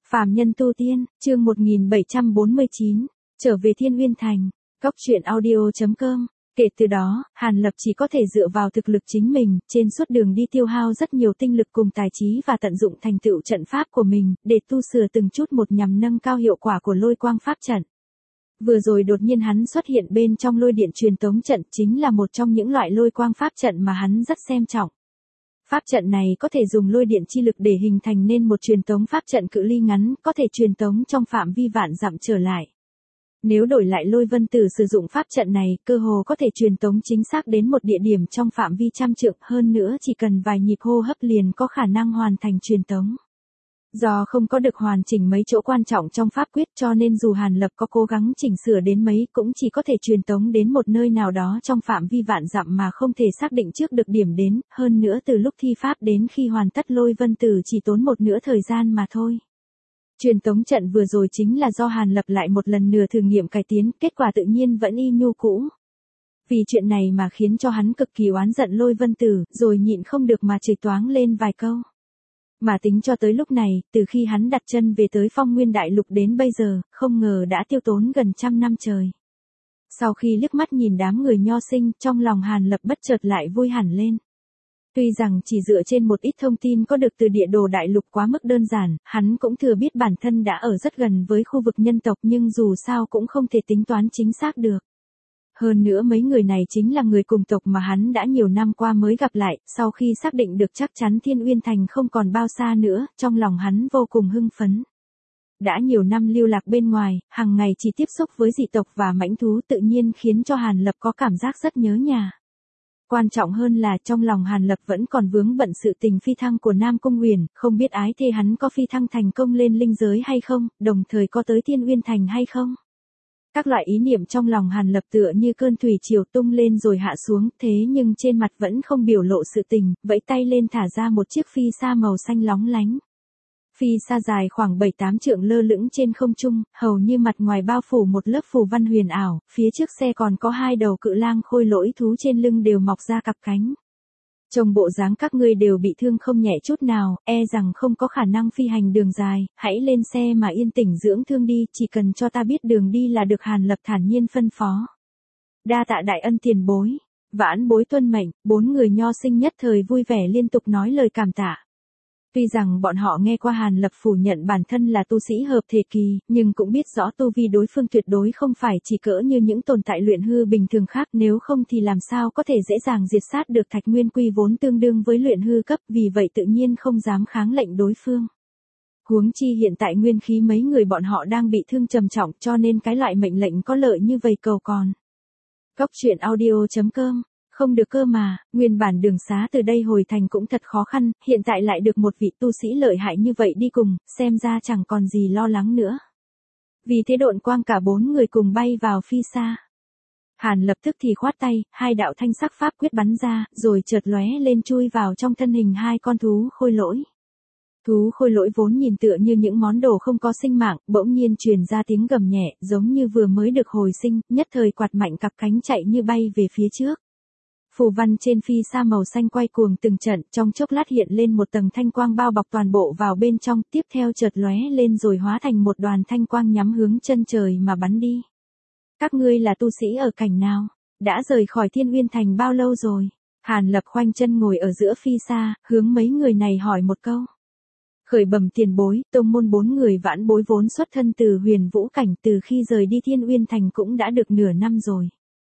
Phàm nhân tu tiên, chương 1749, trở về Thiên Uyên Thành. Cóc truyện audio.com. Kể từ đó, Hàn Lập chỉ có thể dựa vào thực lực chính mình, trên suốt đường đi tiêu hao rất nhiều tinh lực cùng tài trí và tận dụng thành tựu trận pháp của mình, để tu sửa từng chút một nhằm nâng cao hiệu quả của lôi quang pháp trận. Vừa rồi đột nhiên hắn xuất hiện bên trong lôi điện truyền tống trận chính là một trong những loại lôi quang pháp trận mà hắn rất xem trọng. Pháp trận này có thể dùng lôi điện chi lực để hình thành nên một truyền tống pháp trận cự ly ngắn, có thể truyền tống trong phạm vi vạn dặm trở lại. Nếu đổi lại Lôi Vân Tử sử dụng pháp trận này, cơ hồ có thể truyền tống chính xác đến một địa điểm trong phạm vi trăm trượng, hơn nữa chỉ cần vài nhịp hô hấp liền có khả năng hoàn thành truyền tống. Do không có được hoàn chỉnh mấy chỗ quan trọng trong pháp quyết cho nên dù Hàn Lập có cố gắng chỉnh sửa đến mấy cũng chỉ có thể truyền tống đến một nơi nào đó trong phạm vi vạn dặm mà không thể xác định trước được điểm đến, hơn nữa từ lúc thi pháp đến khi hoàn tất Lôi Vân Tử chỉ tốn một nửa thời gian mà thôi. Truyền tống trận vừa rồi chính là do Hàn Lập lại một lần nữa thử nghiệm cải tiến, kết quả tự nhiên vẫn y như cũ. Vì chuyện này mà khiến cho hắn cực kỳ oán giận Lôi Vân Tử, rồi nhịn không được mà chửi toáng lên vài câu. Mà tính cho tới lúc này, từ khi hắn đặt chân về tới Phong Nguyên Đại Lục đến bây giờ, không ngờ đã tiêu tốn gần 100 năm trời. Sau khi liếc mắt nhìn đám người nho sinh, trong lòng Hàn Lập bất chợt lại vui hẳn lên. Tuy rằng chỉ dựa trên một ít thông tin có được từ địa đồ đại lục quá mức đơn giản, hắn cũng thừa biết bản thân đã ở rất gần với khu vực nhân tộc nhưng dù sao cũng không thể tính toán chính xác được. Hơn nữa mấy người này chính là người cùng tộc mà hắn đã nhiều năm qua mới gặp lại, sau khi xác định được chắc chắn Thiên Uyên Thành không còn bao xa nữa, trong lòng hắn vô cùng hưng phấn. Đã nhiều năm lưu lạc bên ngoài, hàng ngày chỉ tiếp xúc với dị tộc và mãnh thú tự nhiên khiến cho Hàn Lập có cảm giác rất nhớ nhà. Quan trọng hơn là trong lòng Hàn Lập vẫn còn vướng bận sự tình phi thăng của Nam Cung Huyền, không biết ái thê hắn có phi thăng thành công lên linh giới hay không, đồng thời có tới Thiên Uyên Thành hay không. Các loại ý niệm trong lòng Hàn Lập tựa như cơn thủy triều tung lên rồi hạ xuống, thế nhưng trên mặt vẫn không biểu lộ sự tình, vẫy tay lên thả ra một chiếc phi sa màu xanh lóng lánh. Phi sa dài khoảng 7-8 trượng lơ lửng trên không trung, hầu như mặt ngoài bao phủ một lớp phù văn huyền ảo, phía trước xe còn có hai đầu cự lang khôi lỗi thú trên lưng đều mọc ra cặp cánh. Trông bộ dáng các ngươi đều bị thương không nhẹ chút nào, e rằng không có khả năng phi hành đường dài, hãy lên xe mà yên tĩnh dưỡng thương đi, chỉ cần cho ta biết đường đi là được. Hàn Lập thản nhiên phân phó. Đa tạ đại ân tiền bối, vãn bối tuân mệnh. Bốn người nho sinh nhất thời vui vẻ liên tục nói lời cảm tạ. Tuy rằng bọn họ nghe qua Hàn Lập phủ nhận bản thân là tu sĩ hợp thể kỳ, nhưng cũng biết rõ tu vi đối phương tuyệt đối không phải chỉ cỡ như những tồn tại luyện hư bình thường khác, nếu không thì làm sao có thể dễ dàng diệt sát được Thạch Nguyên Quy vốn tương đương với luyện hư cấp, vì vậy tự nhiên không dám kháng lệnh đối phương. Huống chi hiện tại nguyên khí mấy người bọn họ đang bị thương trầm trọng cho nên cái loại mệnh lệnh có lợi như vậy cầu còn. Cóc truyện audio.com. Không được cơ mà, nguyên bản đường xá từ đây hồi thành cũng thật khó khăn, hiện tại lại được một vị tu sĩ lợi hại như vậy đi cùng, xem ra chẳng còn gì lo lắng nữa. Vì thế độn quang cả bốn người cùng bay vào phi sa. Hàn lập tức thì khoát tay, hai đạo thanh sắc pháp quyết bắn ra, rồi chợt lóe lên chui vào trong thân hình hai con thú khôi lỗi. Thú khôi lỗi vốn nhìn tựa như những món đồ không có sinh mạng, bỗng nhiên truyền ra tiếng gầm nhẹ, giống như vừa mới được hồi sinh, nhất thời quạt mạnh cặp cánh chạy như bay về phía trước. Phù văn trên phi sa màu xanh quay cuồng từng trận, trong chốc lát hiện lên một tầng thanh quang bao bọc toàn bộ vào bên trong, tiếp theo chợt lóe lên rồi hóa thành một đoàn thanh quang nhắm hướng chân trời mà bắn đi. Các ngươi là tu sĩ ở cảnh nào? Đã rời khỏi Thiên Uyên Thành bao lâu rồi? Hàn Lập khoanh chân ngồi ở giữa phi sa, hướng mấy người này hỏi một câu. Khởi bẩm tiền bối, tông môn bốn người vãn bối vốn xuất thân từ Huyền Vũ cảnh, từ khi rời đi Thiên Uyên Thành cũng đã được nửa năm rồi.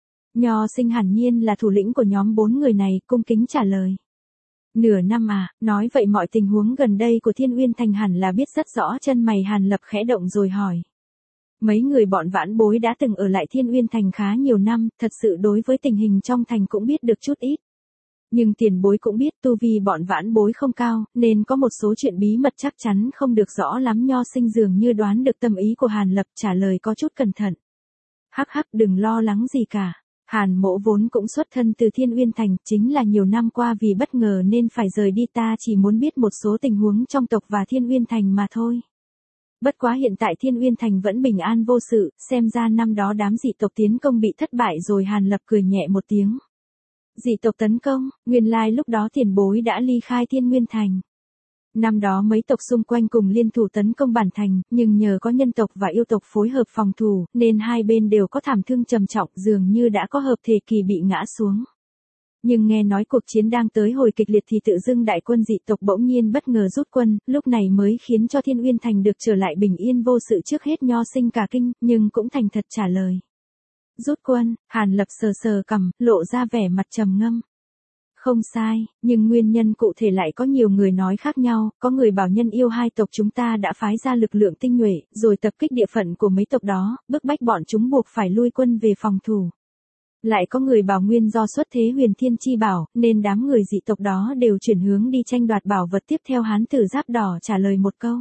Nho sinh hẳn nhiên là thủ lĩnh của nhóm bốn người này, cung kính trả lời. Nửa năm à, nói vậy mọi tình huống gần đây của Thiên Uyên Thành hẳn là biết rất rõ. Chân mày Hàn Lập khẽ động rồi hỏi. Mấy người bọn vãn bối đã từng ở lại Thiên Uyên Thành khá nhiều năm, thật sự đối với tình hình trong thành cũng biết được chút ít. Nhưng tiền bối cũng biết tu vi bọn vãn bối không cao, nên có một số chuyện bí mật chắc chắn không được rõ lắm. Nho sinh dường như đoán được tâm ý của Hàn Lập, trả lời có chút cẩn thận. Hắc hắc, đừng lo lắng gì cả. Hàn mỗ vốn cũng xuất thân từ Thiên Uyên Thành, chính là nhiều năm qua vì bất ngờ nên phải rời đi, ta chỉ muốn biết một số tình huống trong tộc và Thiên Uyên Thành mà thôi. Bất quá hiện tại Thiên Uyên Thành vẫn bình an vô sự, xem ra năm đó đám dị tộc tiến công bị thất bại rồi. Hàn Lập cười nhẹ một tiếng. Dị tộc tấn công, nguyên lai lúc đó tiền bối đã ly khai Thiên Nguyên Thành. Năm đó mấy tộc xung quanh cùng liên thủ tấn công bản thành, nhưng nhờ có nhân tộc và yêu tộc phối hợp phòng thủ, nên hai bên đều có thảm thương trầm trọng, dường như đã có hợp thể kỳ bị ngã xuống. Nhưng nghe nói cuộc chiến đang tới hồi kịch liệt thì tự dưng đại quân dị tộc bỗng nhiên bất ngờ rút quân, lúc này mới khiến cho Thiên Uyên Thành được trở lại bình yên vô sự. Trước hết Nho Sinh cả kinh, nhưng cũng thành thật trả lời. Rút quân, Hàn Lập sờ sờ cằm, lộ ra vẻ mặt trầm ngâm. Không sai, nhưng nguyên nhân cụ thể lại có nhiều người nói khác nhau, có người bảo nhân yêu hai tộc chúng ta đã phái ra lực lượng tinh nhuệ, rồi tập kích địa phận của mấy tộc đó, bức bách bọn chúng buộc phải lui quân về phòng thủ. Lại có người bảo nguyên do xuất thế huyền thiên chi bảo, nên đám người dị tộc đó đều chuyển hướng đi tranh đoạt bảo vật. Tiếp theo hán tử giáp đỏ trả lời một câu.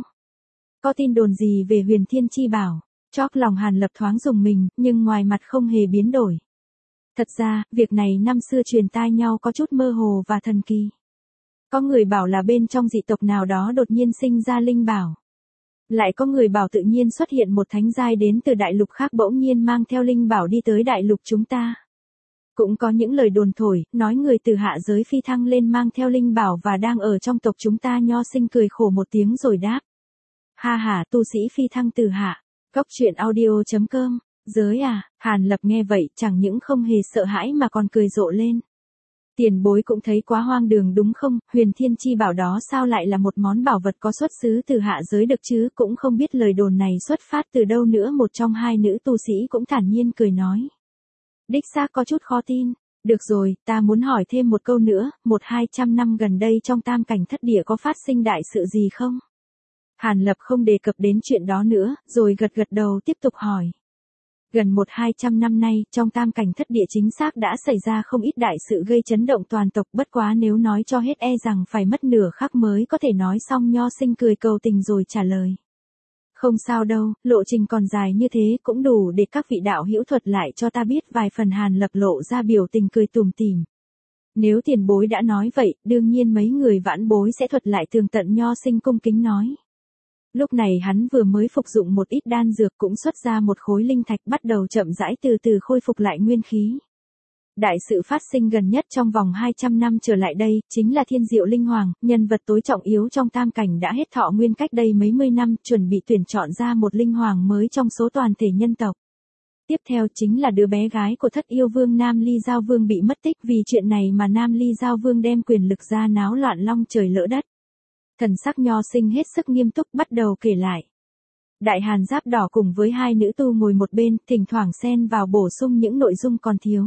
Có tin đồn gì về huyền thiên chi bảo? Chóp lòng Hàn Lập thoáng rùng mình, nhưng ngoài mặt không hề biến đổi. Thật ra, việc này năm xưa truyền tai nhau có chút mơ hồ và thần kỳ. Có người bảo là bên trong dị tộc nào đó đột nhiên sinh ra linh bảo. Lại có người bảo tự nhiên xuất hiện một thánh giai đến từ đại lục khác bỗng nhiên mang theo linh bảo đi tới đại lục chúng ta. Cũng có những lời đồn thổi, nói người từ hạ giới phi thăng lên mang theo linh bảo và đang ở trong tộc chúng ta. Nho Sinh cười khổ một tiếng rồi đáp. Ha ha, tu sĩ phi thăng từ hạ. Cốc truyện audio.com. Giới à? Hàn Lập nghe vậy chẳng những không hề sợ hãi mà còn cười rộ lên. Tiền bối cũng thấy quá hoang đường đúng không? Huyền thiên chi bảo đó sao lại là một món bảo vật có xuất xứ từ hạ giới được chứ? Cũng không biết lời đồn này xuất phát từ đâu nữa. Một trong hai nữ tu sĩ cũng thản nhiên cười nói. Đích xác có chút khó tin. Được rồi, ta muốn hỏi thêm một câu nữa, 100-200 năm gần đây trong tam cảnh thất địa có phát sinh đại sự gì không? Hàn Lập không đề cập đến chuyện đó nữa, rồi gật gật đầu tiếp tục hỏi. Gần 100-200 năm nay, trong tam cảnh thất địa chính xác đã xảy ra không ít đại sự gây chấn động toàn tộc, bất quá nếu nói cho hết e rằng phải mất nửa khắc mới có thể nói xong. Nho Sinh cười cầu tình rồi trả lời. Không sao đâu, lộ trình còn dài như thế cũng đủ để các vị đạo hữu thuật lại cho ta biết vài phần. Hàn Lập lộ ra biểu tình cười tủm tỉm. Nếu tiền bối đã nói vậy, đương nhiên mấy người vãn bối sẽ thuật lại tường tận. Nho Sinh cung kính nói. Lúc này hắn vừa mới phục dụng một ít đan dược cũng xuất ra một khối linh thạch, bắt đầu chậm rãi từ từ khôi phục lại nguyên khí. Đại sự phát sinh gần nhất trong vòng 200 năm trở lại đây, chính là Thiên Diệu Linh Hoàng, nhân vật tối trọng yếu trong tam cảnh đã hết thọ nguyên cách đây mấy mươi năm, chuẩn bị tuyển chọn ra một linh hoàng mới trong số toàn thể nhân tộc. Tiếp theo chính là đứa bé gái của Thất Yêu Vương Nam Ly Giao Vương bị mất tích, vì chuyện này mà Nam Ly Giao Vương đem quyền lực ra náo loạn long trời lỡ đất. Thần sắc Nho Sinh hết sức nghiêm túc bắt đầu kể lại. Đại Hàn giáp đỏ cùng với hai nữ tu ngồi một bên, thỉnh thoảng xen vào bổ sung những nội dung còn thiếu.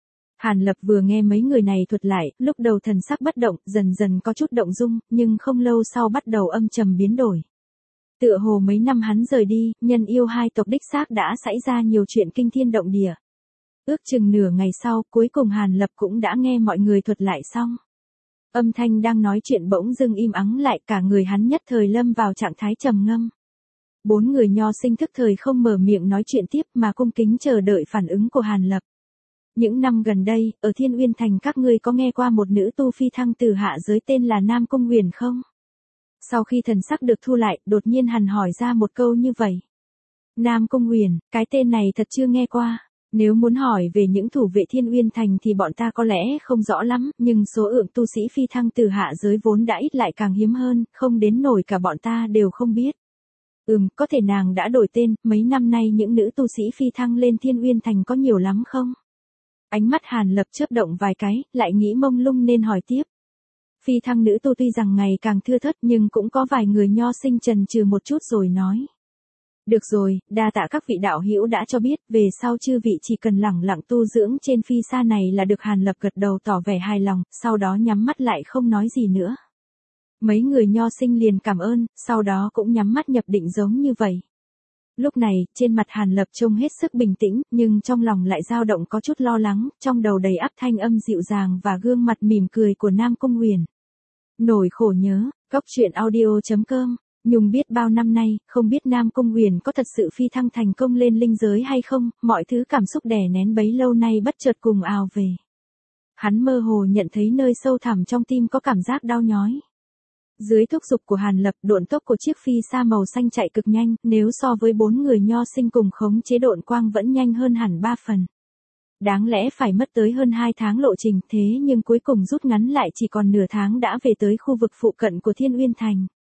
Hàn Lập vừa nghe mấy người này thuật lại, lúc đầu thần sắc bất động, dần dần có chút động dung, nhưng không lâu sau bắt đầu âm trầm biến đổi. Tựa hồ mấy năm hắn rời đi, nhân yêu hai tộc đích xác đã xảy ra nhiều chuyện kinh thiên động địa. Ước chừng nửa ngày sau, cuối cùng Hàn Lập cũng đã nghe mọi người thuật lại xong. Âm thanh đang nói chuyện bỗng dưng im ắng lại, cả người hắn nhất thời lâm vào trạng thái trầm ngâm. Bốn người Nho Sinh thức thời không mở miệng nói chuyện tiếp mà cung kính chờ đợi phản ứng của Hàn Lập. Những năm gần đây, ở Thiên Uyên Thành các ngươi có nghe qua một nữ tu phi thăng từ hạ giới tên là Nam Cung Huyền không? Sau khi thần sắc được thu lại, đột nhiên hắn hỏi ra một câu như vậy. Nam Cung Huyền, cái tên này thật chưa nghe qua. Nếu muốn hỏi về những thủ vệ Thiên Uyên Thành thì bọn ta có lẽ không rõ lắm, nhưng số lượng tu sĩ phi thăng từ hạ giới vốn đã ít lại càng hiếm hơn, không đến nổi cả bọn ta đều không biết. Có thể nàng đã đổi tên, mấy năm nay những nữ tu sĩ phi thăng lên Thiên Uyên Thành có nhiều lắm không? Ánh mắt Hàn Lập chớp động vài cái, lại nghĩ mông lung nên hỏi tiếp. Phi thăng nữ tu tuy rằng ngày càng thưa thớt nhưng cũng có vài người. Nho Sinh chần chừ một chút rồi nói. Được rồi, đa tạ các vị đạo hữu đã cho biết, về sau chư vị chỉ cần lẳng lặng tu dưỡng trên phi sa này là được. Hàn Lập gật đầu tỏ vẻ hài lòng, sau đó nhắm mắt lại không nói gì nữa. Mấy người Nho Sinh liền cảm ơn, sau đó cũng nhắm mắt nhập định giống như vậy. Lúc này, trên mặt Hàn Lập trông hết sức bình tĩnh, nhưng trong lòng lại dao động có chút lo lắng, trong đầu đầy ắp thanh âm dịu dàng và gương mặt mỉm cười của Nam Cung Huyền. Nỗi khổ nhớ, Cốc truyện audio.com. Nhung biết bao năm nay, không biết Nam Cung Huyền có thật sự phi thăng thành công lên linh giới hay không, mọi thứ cảm xúc đè nén bấy lâu nay bất chợt cùng ào về. Hắn mơ hồ nhận thấy nơi sâu thẳm trong tim có cảm giác đau nhói. Dưới thúc giục của Hàn Lập, độn tốc của chiếc phi sa màu xanh chạy cực nhanh, nếu so với bốn người Nho Sinh cùng khống chế độn quang vẫn nhanh hơn hẳn 3 phần. Đáng lẽ phải mất tới hơn 2 tháng lộ trình, thế nhưng cuối cùng rút ngắn lại chỉ còn nửa tháng đã về tới khu vực phụ cận của Thiên Uyên Thành.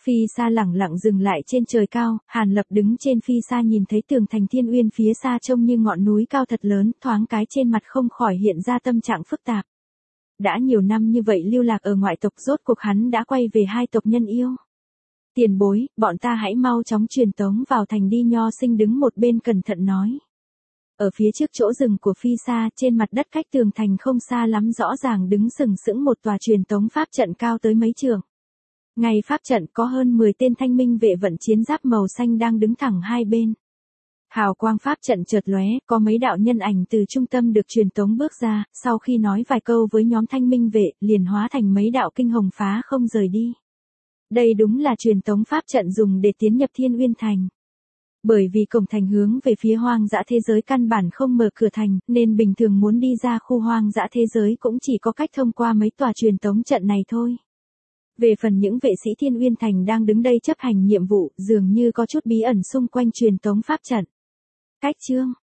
Phi xa lẳng lặng dừng lại trên trời cao, Hàn Lập đứng trên phi xa nhìn thấy tường thành Thiên Uyên phía xa trông như ngọn núi cao thật lớn, thoáng cái trên mặt không khỏi hiện ra tâm trạng phức tạp. Đã nhiều năm như vậy lưu lạc ở ngoại tộc, rốt cuộc hắn đã quay về hai tộc nhân yêu. Tiền bối, bọn ta hãy mau chóng truyền tống vào thành đi. Nho Sinh đứng một bên cẩn thận nói. Ở phía trước chỗ rừng của phi xa, trên mặt đất cách tường thành không xa lắm rõ ràng đứng sừng sững một tòa truyền tống pháp trận cao tới mấy trượng. Ngay pháp trận có hơn 10 tên thanh minh vệ vận chiến giáp màu xanh đang đứng thẳng hai bên. Hào quang pháp trận chợt lóe, có mấy đạo nhân ảnh từ trung tâm được truyền tống bước ra, sau khi nói vài câu với nhóm thanh minh vệ, liền hóa thành mấy đạo kinh hồng phá không rời đi. Đây đúng là truyền tống pháp trận dùng để tiến nhập Thiên Uyên Thành. Bởi vì cổng thành hướng về phía hoang dã thế giới căn bản không mở cửa thành, nên bình thường muốn đi ra khu hoang dã thế giới cũng chỉ có cách thông qua mấy tòa truyền tống trận này thôi. Về phần những vệ sĩ Thiên Uyên Thành đang đứng đây chấp hành nhiệm vụ, dường như có chút bí ẩn xung quanh truyền tống pháp trận. Cách chương